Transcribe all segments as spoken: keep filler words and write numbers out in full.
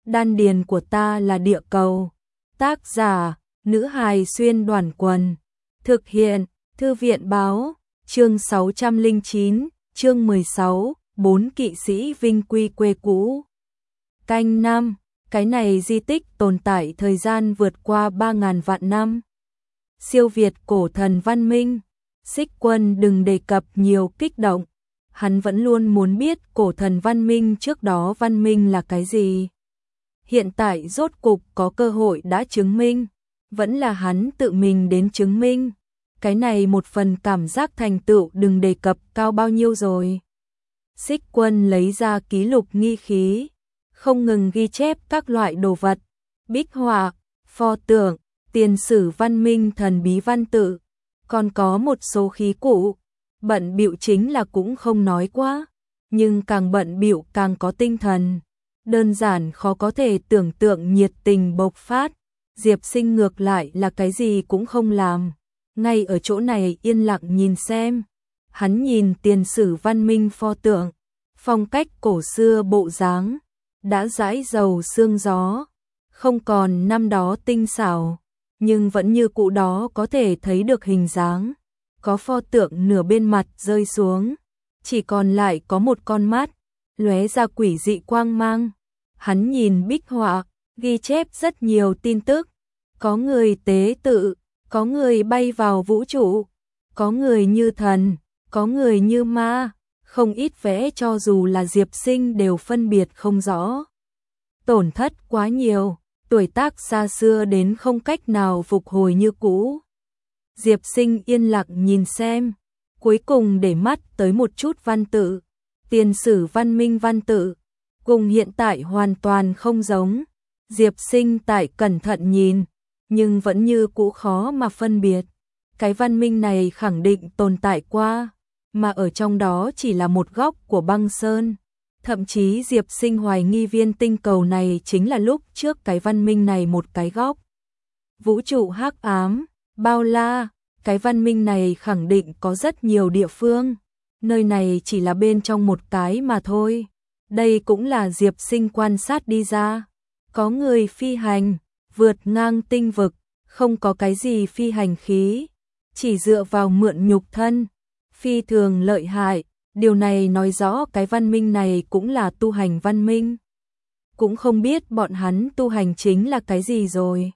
đan điền của ta là địa cầu. Tác giả, nữ hài xuyên đoàn quần. Thực hiện, thư viện báo, chương sáu trăm lẻ chín, chương mười sáu, bốn kỵ sĩ vinh quy quê cũ. Canh năm, cái này di tích tồn tại thời gian vượt qua ba ngàn vạn năm. Siêu việt cổ thần văn minh, Xích Quân đừng đề cập nhiều kích động. Hắn vẫn luôn muốn biết cổ thần văn minh trước đó văn minh là cái gì. Hiện tại rốt cục có cơ hội đã chứng minh, vẫn là hắn tự mình đến chứng minh. Cái này một phần cảm giác thành tựu đừng đề cập cao bao nhiêu rồi. Xích Quân lấy ra ký lục nghi khí, không ngừng ghi chép các loại đồ vật, bích họa, pho tượng, tiền sử văn minh thần bí văn tự, còn có một số khí cụ. Bận bịu chính là cũng không nói quá, nhưng càng bận bịu càng có tinh thần. Đơn giản khó có thể tưởng tượng nhiệt tình bộc phát. Diệp Sinh ngược lại là cái gì cũng không làm, ngay ở chỗ này yên lặng nhìn xem. Hắn nhìn tiền sử văn minh pho tượng, phong cách cổ xưa bộ dáng, đã dãi dầu sương gió, không còn năm đó tinh xảo, nhưng vẫn như cũ đó có thể thấy được hình dáng. Có pho tượng nửa bên mặt rơi xuống, chỉ còn lại có một con mắt, lóe ra quỷ dị quang mang. Hắn nhìn bích họa, ghi chép rất nhiều tin tức. Có người tế tự, có người bay vào vũ trụ, có người như thần, có người như ma, không ít vẽ cho dù là Diệp Sinh đều phân biệt không rõ. Tổn thất quá nhiều, tuổi tác xa xưa đến không cách nào phục hồi như cũ. Diệp Sinh yên lặng nhìn xem, cuối cùng để mắt tới một chút văn tự, tiền sử văn minh văn tự, cùng hiện tại hoàn toàn không giống. Diệp Sinh tại cẩn thận nhìn, nhưng vẫn như cũ khó mà phân biệt. Cái văn minh này khẳng định tồn tại qua, mà ở trong đó chỉ là một góc của băng sơn. Thậm chí Diệp Sinh hoài nghi viên tinh cầu này chính là lúc trước cái văn minh này một cái góc. Vũ trụ hắc ám, bao la, cái văn minh này khẳng định có rất nhiều địa phương. Nơi này chỉ là bên trong một cái mà thôi. Đây cũng là Diệp Sinh quan sát đi ra. Có người phi hành, vượt ngang tinh vực, không có cái gì phi hành khí, chỉ dựa vào mượn nhục thân, phi thường lợi hại. Điều này nói rõ cái văn minh này cũng là tu hành văn minh. Cũng không biết bọn hắn tu hành chính là cái gì rồi.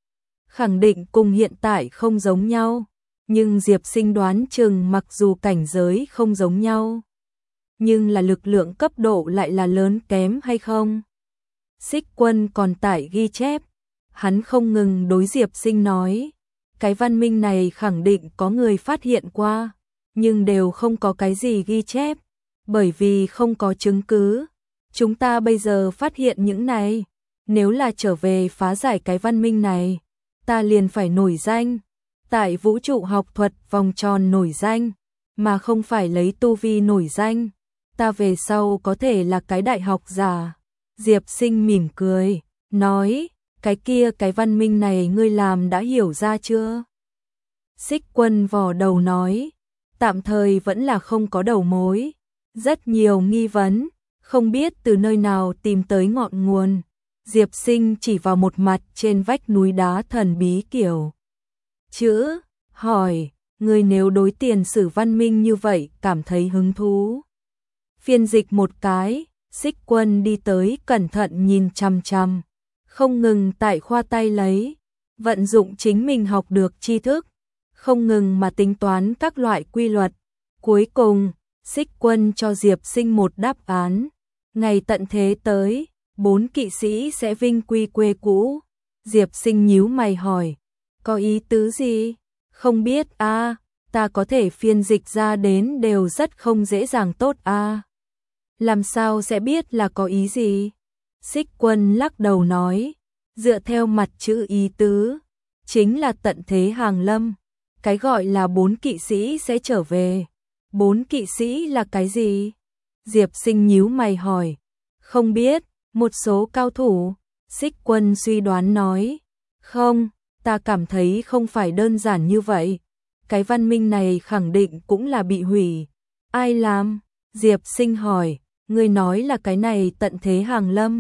Khẳng định cùng hiện tại không giống nhau, nhưng Diệp Sinh đoán chừng mặc dù cảnh giới không giống nhau, nhưng là lực lượng cấp độ lại là lớn kém hay không. Xích Quân còn tải ghi chép, hắn không ngừng đối Diệp Sinh nói, cái văn minh này khẳng định có người phát hiện qua, nhưng đều không có cái gì ghi chép, bởi vì không có chứng cứ. Chúng ta bây giờ phát hiện những này, nếu là trở về phá giải cái văn minh này, ta liền phải nổi danh, tại vũ trụ học thuật vòng tròn nổi danh, mà không phải lấy tu vi nổi danh. Ta về sau có thể là cái đại học giả. Diệp Sinh mỉm cười, nói, cái kia cái văn minh này ngươi làm đã hiểu ra chưa? Xích Quân vò đầu nói, tạm thời vẫn là không có đầu mối, rất nhiều nghi vấn, không biết từ nơi nào tìm tới ngọn nguồn. Diệp Sinh chỉ vào một mặt trên vách núi đá thần bí kiểu chữ, hỏi, ngươi nếu đối tiền sử văn minh như vậy cảm thấy hứng thú. Phiên dịch một cái, Xích Quân đi tới cẩn thận nhìn chằm chằm, không ngừng tại khoa tay lấy, vận dụng chính mình học được tri thức, không ngừng mà tính toán các loại quy luật. Cuối cùng, Xích Quân cho Diệp Sinh một đáp án, ngày tận thế tới, bốn kỵ sĩ sẽ vinh quy quê cũ. Diệp Sinh nhíu mày hỏi, có ý tứ gì? Không biết a, à, ta có thể phiên dịch ra đến đều rất không dễ dàng tốt a. À. Làm sao sẽ biết là có ý gì? Xích Quân lắc đầu nói, dựa theo mặt chữ ý tứ, chính là tận thế hàng lâm. Cái gọi là bốn kỵ sĩ sẽ trở về. Bốn kỵ sĩ là cái gì? Diệp Sinh nhíu mày hỏi, không biết, một số cao thủ. Xích Quân suy đoán nói, không, ta cảm thấy không phải đơn giản như vậy. Cái văn minh này khẳng định cũng là bị hủy. Ai làm? Diệp Sinh hỏi, ngươi nói là cái này tận thế hàng lâm,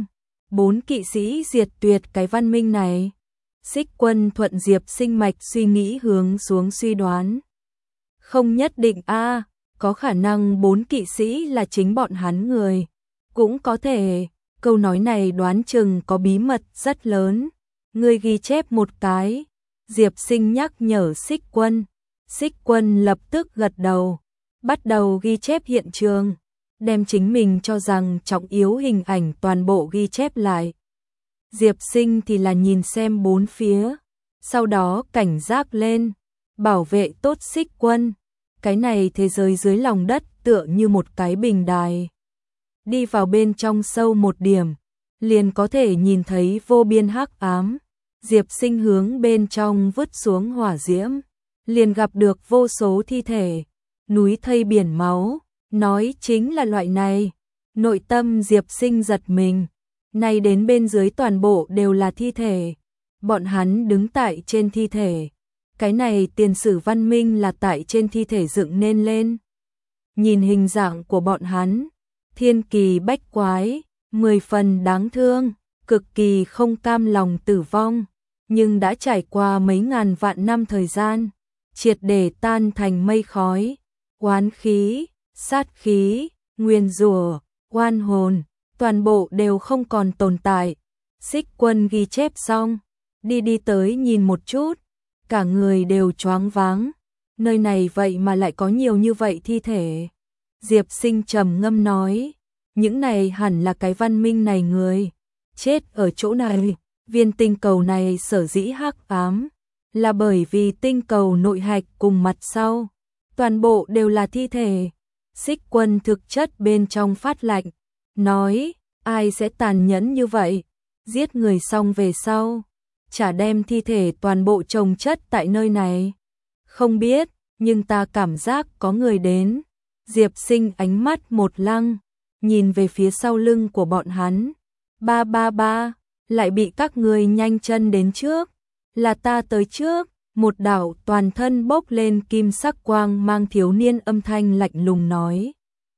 bốn kỵ sĩ diệt tuyệt cái văn minh này. Xích Quân thuận Diệp Sinh mạch suy nghĩ hướng xuống suy đoán. Không nhất định a, có khả năng bốn kỵ sĩ là chính bọn hắn người. Cũng có thể, câu nói này đoán chừng có bí mật rất lớn. Ngươi ghi chép một cái. Diệp Sinh nhắc nhở Xích Quân. Xích Quân lập tức gật đầu, bắt đầu ghi chép hiện trường, đem chính mình cho rằng trọng yếu hình ảnh toàn bộ ghi chép lại. Diệp Sinh thì là nhìn xem bốn phía, sau đó cảnh giác lên, bảo vệ tốt Xích Quân. Cái này thế giới dưới lòng đất tựa như một cái bình đài. Đi vào bên trong sâu một điểm, liền có thể nhìn thấy vô biên hắc ám. Diệp Sinh hướng bên trong vứt xuống hỏa diễm, liền gặp được vô số thi thể, núi thây biển máu, nói chính là loại này. Nội tâm Diệp Sinh giật mình, nay đến bên dưới toàn bộ đều là thi thể, bọn hắn đứng tại trên thi thể. Cái này tiền sử văn minh là tại trên thi thể dựng nên lên. Nhìn hình dạng của bọn hắn, thiên kỳ bách quái, mười phần đáng thương, cực kỳ không cam lòng tử vong, nhưng đã trải qua mấy ngàn vạn năm thời gian, triệt để tan thành mây khói. Oán khí, sát khí, nguyên rủa, oan hồn, toàn bộ đều không còn tồn tại. Xích Quân ghi chép xong, đi đi tới nhìn một chút, cả người đều choáng váng. Nơi này vậy mà lại có nhiều như vậy thi thể. Diệp Sinh trầm ngâm nói, những này hẳn là cái văn minh này người chết ở chỗ này. Viên tinh cầu này sở dĩ hắc ám, là bởi vì tinh cầu nội hạch cùng mặt sau, toàn bộ đều là thi thể. Xích Quân thực chất bên trong phát lạnh, nói, ai sẽ tàn nhẫn như vậy, giết người xong về sau, chả đem thi thể toàn bộ chồng chất tại nơi này. Không biết, nhưng ta cảm giác có người đến. Diệp Sinh ánh mắt một lăng, nhìn về phía sau lưng của bọn hắn. Ba ba ba, lại bị các người nhanh chân đến trước, là ta tới trước. Một đạo toàn thân bốc lên kim sắc quang mang thiếu niên âm thanh lạnh lùng nói,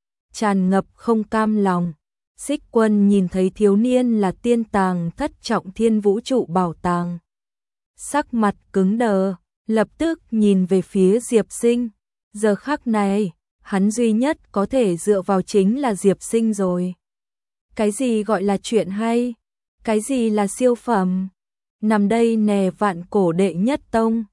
tràn ngập không cam lòng. Xích Quân nhìn thấy thiếu niên là tiên tàng thất trọng thiên vũ trụ bảo tàng, sắc mặt cứng đờ, lập tức nhìn về phía Diệp Sinh. Giờ khắc này, hắn duy nhất có thể dựa vào chính là Diệp Sinh rồi. Cái gì gọi là chuyện hay? Cái gì là siêu phẩm? Nằm đây nè vạn cổ đệ nhất tông,